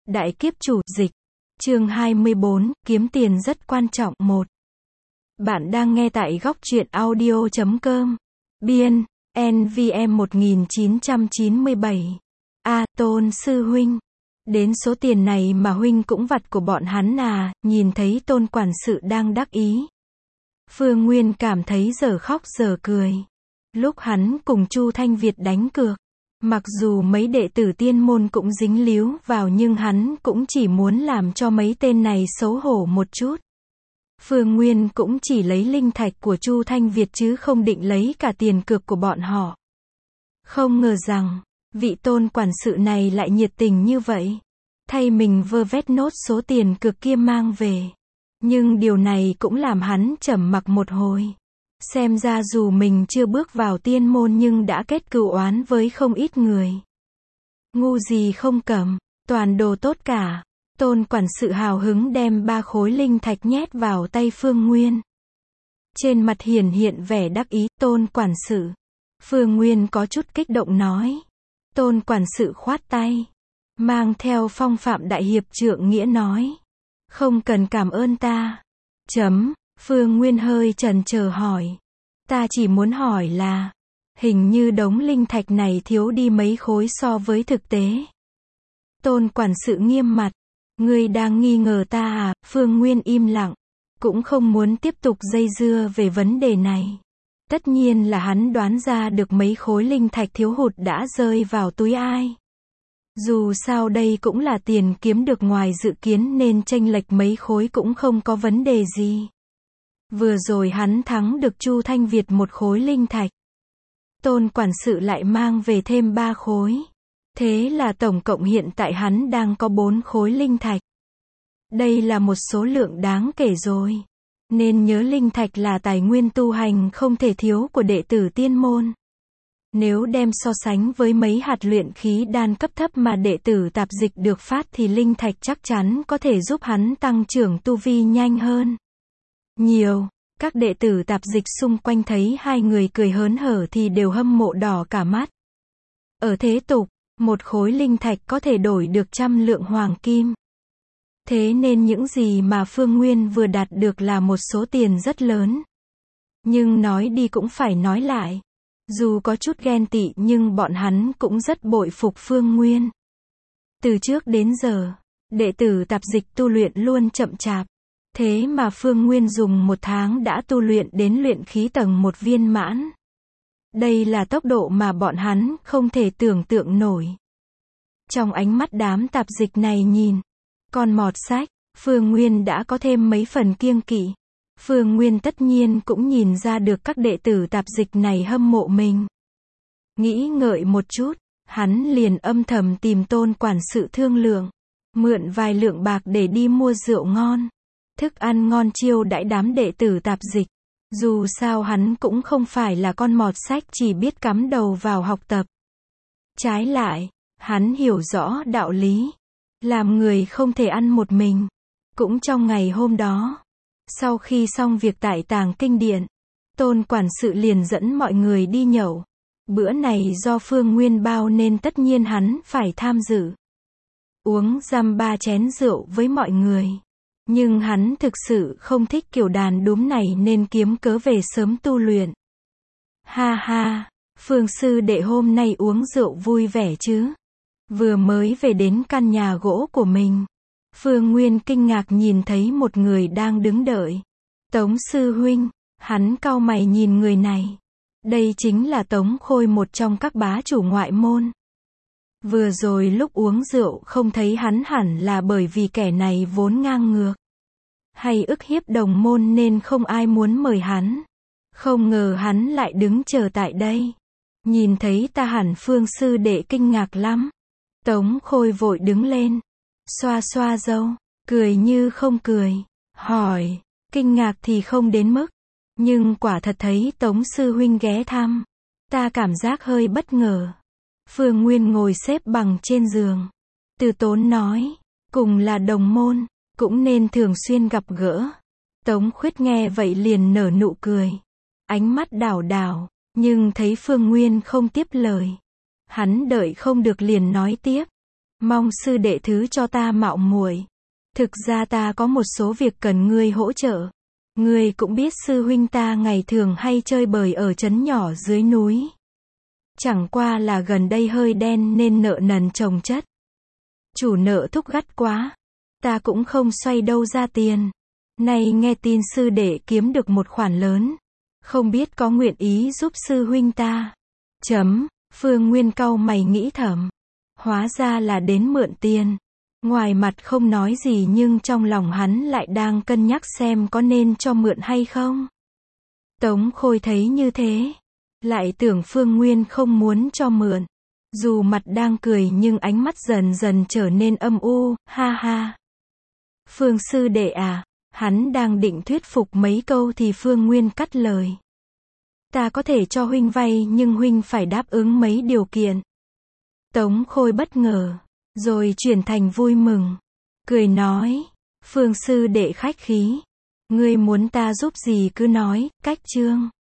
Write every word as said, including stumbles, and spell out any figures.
Đại kiếp chủ, dịch. Chương hai mươi bốn, kiếm tiền rất quan trọng. một. Bạn đang nghe tại góc truyện audio chấm com. Biên, en vê em một nghìn chín trăm chín mươi bảy. A, Tôn sư huynh. Đến số tiền này mà huynh cũng vặt của bọn hắn à, nhìn thấy Tôn quản sự đang đắc ý. Phương Nguyên cảm thấy giờ khóc giờ cười. Lúc hắn cùng Chu Thanh Việt đánh cược, mặc dù mấy đệ tử tiên môn cũng dính líu vào nhưng hắn cũng chỉ muốn làm cho mấy tên này xấu hổ một chút. Phương Nguyên cũng chỉ lấy linh thạch của Chu Thanh Việt chứ không định lấy cả tiền cược của bọn họ. Không ngờ rằng, vị Tôn quản sự này lại nhiệt tình như vậy. Thay mình vơ vét nốt số tiền cược kia mang về. Nhưng điều này cũng làm hắn trầm mặc một hồi. Xem ra dù mình chưa bước vào tiên môn nhưng đã kết cừu oán với không ít người. Ngu gì không cầm, toàn đồ tốt cả. Tôn quản sự hào hứng đem ba khối linh thạch nhét vào tay Phương Nguyên. Trên mặt hiển hiện vẻ đắc ý. Tôn quản sự. Phương Nguyên có chút kích động nói. Tôn quản sự khoát tay, mang theo phong phạm đại hiệp trượng nghĩa nói. Không cần cảm ơn ta. Chấm. Phương Nguyên hơi chần chờ hỏi. Ta chỉ muốn hỏi là, hình như đống linh thạch này thiếu đi mấy khối so với thực tế. Tôn quản sự nghiêm mặt. Ngươi đang nghi ngờ ta à? Phương Nguyên im lặng. Cũng không muốn tiếp tục dây dưa về vấn đề này. Tất nhiên là hắn đoán ra được mấy khối linh thạch thiếu hụt đã rơi vào túi ai. Dù sao đây cũng là tiền kiếm được ngoài dự kiến nên chênh lệch mấy khối cũng không có vấn đề gì. Vừa rồi hắn thắng được Chu Thanh Việt một khối linh thạch. Tôn quản sự lại mang về thêm ba khối. Thế là tổng cộng hiện tại hắn đang có bốn khối linh thạch. Đây là một số lượng đáng kể rồi. Nên nhớ linh thạch là tài nguyên tu hành không thể thiếu của đệ tử tiên môn. Nếu đem so sánh với mấy hạt luyện khí đan cấp thấp mà đệ tử tạp dịch được phát thì linh thạch chắc chắn có thể giúp hắn tăng trưởng tu vi nhanh hơn. Nhiều, các đệ tử tạp dịch xung quanh thấy hai người cười hớn hở thì đều hâm mộ đỏ cả mắt. Ở thế tục, một khối linh thạch có thể đổi được trăm lượng hoàng kim. Thế nên những gì mà Phương Nguyên vừa đạt được là một số tiền rất lớn. Nhưng nói đi cũng phải nói lại. Dù có chút ghen tị nhưng bọn hắn cũng rất bội phục Phương Nguyên. Từ trước đến giờ, đệ tử tạp dịch tu luyện luôn chậm chạp. Thế mà Phương Nguyên dùng một tháng đã tu luyện đến luyện khí tầng một viên mãn. Đây là tốc độ mà bọn hắn không thể tưởng tượng nổi. Trong ánh mắt đám tạp dịch này nhìn, con mọt sách, Phương Nguyên đã có thêm mấy phần kiêng kỵ. Phương Nguyên tất nhiên cũng nhìn ra được các đệ tử tạp dịch này hâm mộ mình. Nghĩ ngợi một chút, hắn liền âm thầm tìm Tôn quản sự thương lượng. Mượn vài lượng bạc để đi mua rượu ngon. Thức ăn ngon chiêu đãi đám đệ tử tạp dịch. Dù sao hắn cũng không phải là con mọt sách chỉ biết cắm đầu vào học tập. Trái lại, hắn hiểu rõ đạo lý. Làm người không thể ăn một mình. Cũng trong ngày hôm đó, sau khi xong việc tại Tàng Kinh Điện, Tôn quản sự liền dẫn mọi người đi nhậu. Bữa này do Phương Nguyên bao nên tất nhiên hắn phải tham dự. Uống dăm ba chén rượu với mọi người. Nhưng hắn thực sự không thích kiểu đàn đúm này nên kiếm cớ về sớm tu luyện. Ha ha, Phương sư đệ hôm nay uống rượu vui vẻ chứ? Vừa mới về đến căn nhà gỗ của mình, Phương Nguyên kinh ngạc nhìn thấy một người đang đứng đợi. Tống sư huynh, hắn cau mày nhìn người này. Đây chính là Tống Khôi, một trong các bá chủ ngoại môn. Vừa rồi lúc uống rượu không thấy hắn hẳn là bởi vì kẻ này vốn ngang ngược. Hay ức hiếp đồng môn nên không ai muốn mời hắn. Không ngờ hắn lại đứng chờ tại đây. Nhìn thấy ta hẳn Phương sư đệ kinh ngạc lắm. Tống Khôi vội đứng lên. Xoa xoa râu, cười như không cười. Hỏi, kinh ngạc thì không đến mức. Nhưng quả thật thấy Tống sư huynh ghé thăm. Ta cảm giác hơi bất ngờ. Phương Nguyên ngồi xếp bằng trên giường. Từ tốn nói, cùng là đồng môn, cũng nên thường xuyên gặp gỡ. Tống Khuyết nghe vậy liền nở nụ cười. Ánh mắt đảo đảo, nhưng thấy Phương Nguyên không tiếp lời. Hắn đợi không được liền nói tiếp. Mong sư đệ thứ cho ta mạo muội. Thực ra ta có một số việc cần ngươi hỗ trợ. Ngươi cũng biết sư huynh ta ngày thường hay chơi bời ở trấn nhỏ dưới núi. Chẳng qua là gần đây hơi đen nên nợ nần chồng chất. Chủ nợ thúc gắt quá. Ta cũng không xoay đâu ra tiền. Nay nghe tin sư đệ kiếm được một khoản lớn. Không biết có nguyện ý giúp sư huynh ta. Chấm, Phương Nguyên cau mày nghĩ thầm. Hóa ra là đến mượn tiền. Ngoài mặt không nói gì nhưng trong lòng hắn lại đang cân nhắc xem có nên cho mượn hay không. Tống Khôi thấy như thế. Lại tưởng Phương Nguyên không muốn cho mượn. Dù mặt đang cười nhưng ánh mắt dần dần trở nên âm u, ha ha. Phương sư đệ à, hắn đang định thuyết phục mấy câu thì Phương Nguyên cắt lời. Ta có thể cho huynh vay nhưng huynh phải đáp ứng mấy điều kiện. Tống Khôi bất ngờ, rồi chuyển thành vui mừng. Cười nói, Phương sư đệ khách khí. Ngươi muốn ta giúp gì cứ nói, cách chương.